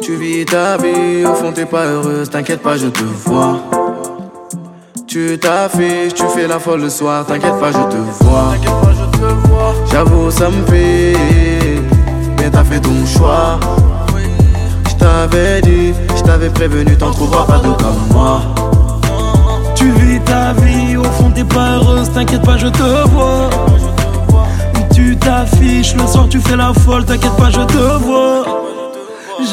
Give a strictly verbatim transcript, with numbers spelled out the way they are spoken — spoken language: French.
Tu vis ta vie, au fond t'es pas heureuse, t'inquiète pas, je te vois. Tu t'affiches, tu fais la folle le soir, t'inquiète pas, je te vois. J'avoue, ça me fait, mais t'as fait ton choix. Je t'avais dit, je t'avais prévenu, t'en trouveras pas d'autre comme moi. Tu vis ta vie, au fond t'es pas heureuse, t'inquiète pas, je te vois. Tu t'affiches, le soir tu fais la folle, t'inquiète pas, je te vois.